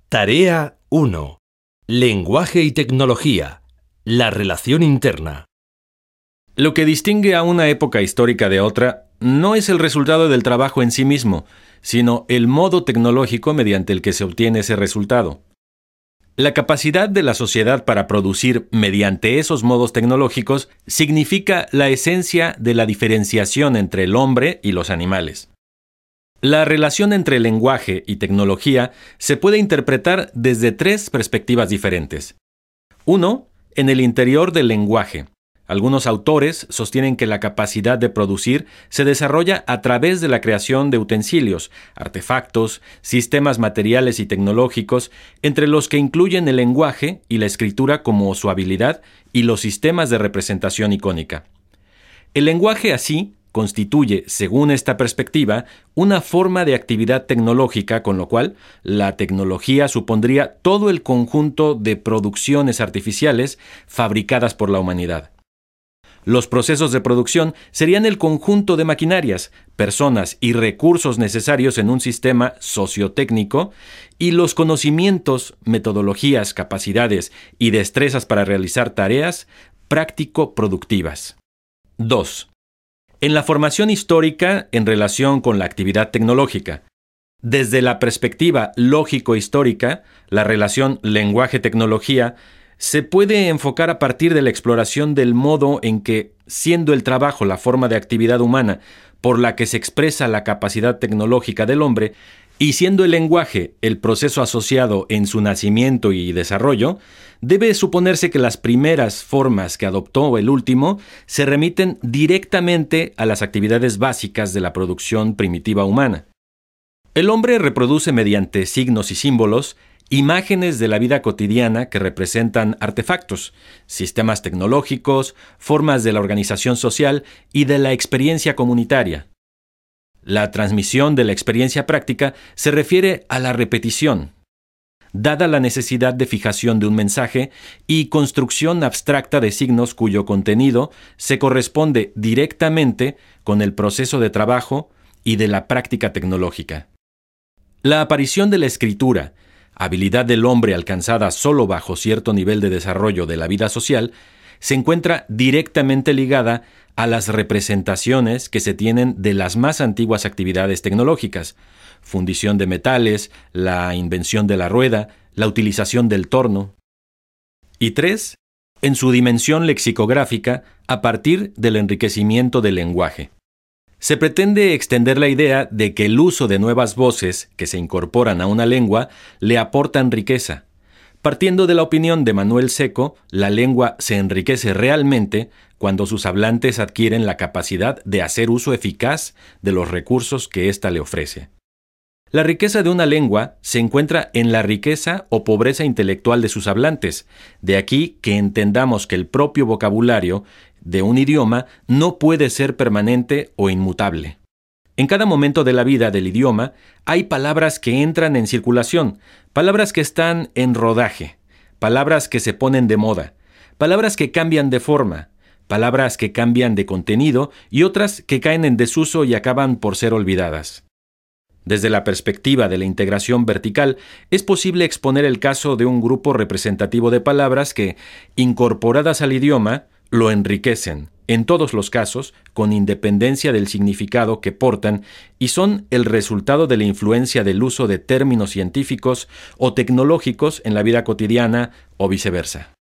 Tarea 1. Lenguaje y tecnología. La relación interna. Lo que distingue a una época histórica de otra no es el resultado del trabajo en sí mismo, sino el modo tecnológico mediante el que se obtiene ese resultado. La capacidad de la sociedad para producir mediante esos modos tecnológicos significa la esencia de la diferenciación entre el hombre y los animales. La relación entre lenguaje y tecnología se puede interpretar desde tres perspectivas diferentes. 1. En el interior del lenguaje. Algunos autores sostienen que la capacidad de producir se desarrolla a través de la creación de utensilios, artefactos, sistemas materiales y tecnológicos, entre los que incluyen el lenguaje y la escritura como su habilidad y los sistemas de representación icónica. El lenguaje así constituye, según esta perspectiva, una forma de actividad tecnológica, con lo cual la tecnología supondría todo el conjunto de producciones artificiales fabricadas por la humanidad. Los procesos de producción serían el conjunto de maquinarias, personas y recursos necesarios en un sistema sociotécnico, y los conocimientos, metodologías, capacidades y destrezas para realizar tareas práctico-productivas. 2. En la formación histórica en relación con la actividad tecnológica. Desde la perspectiva lógico-histórica, la relación lenguaje-tecnología se puede enfocar a partir de la exploración del modo en que, siendo el trabajo la forma de actividad humana por la que se expresa la capacidad tecnológica del hombre, y siendo el lenguaje el proceso asociado en su nacimiento y desarrollo, debe suponerse que las primeras formas que adoptó el último se remiten directamente a las actividades básicas de la producción primitiva humana. El hombre reproduce mediante signos y símbolos imágenes de la vida cotidiana que representan artefactos, sistemas tecnológicos, formas de la organización social y de la experiencia comunitaria. La transmisión de la experiencia práctica se refiere a la repetición, dada la necesidad de fijación de un mensaje y construcción abstracta de signos cuyo contenido se corresponde directamente con el proceso de trabajo y de la práctica tecnológica. La aparición de la escritura, habilidad del hombre alcanzada solo bajo cierto nivel de desarrollo de la vida social, se encuentra directamente ligada a las representaciones que se tienen de las más antiguas actividades tecnológicas: fundición de metales, la invención de la rueda, la utilización del torno. Y 3. En su dimensión lexicográfica, a partir del enriquecimiento del lenguaje. Se pretende extender la idea de que el uso de nuevas voces que se incorporan a una lengua le aportan riqueza. Partiendo de la opinión de Manuel Seco, la lengua se enriquece realmente cuando sus hablantes adquieren la capacidad de hacer uso eficaz de los recursos que ésta le ofrece. La riqueza de una lengua se encuentra en la riqueza o pobreza intelectual de sus hablantes. De aquí que entendamos que el propio vocabulario de un idioma no puede ser permanente o inmutable. En cada momento de la vida del idioma hay palabras que entran en circulación, palabras que están en rodaje, palabras que se ponen de moda, palabras que cambian de forma, palabras que cambian de contenido y otras que caen en desuso y acaban por ser olvidadas. Desde la perspectiva de la integración vertical, es posible exponer el caso de un grupo representativo de palabras que, incorporadas al idioma, lo enriquecen, en todos los casos, con independencia del significado que portan, y son el resultado de la influencia del uso de términos científicos o tecnológicos en la vida cotidiana o viceversa.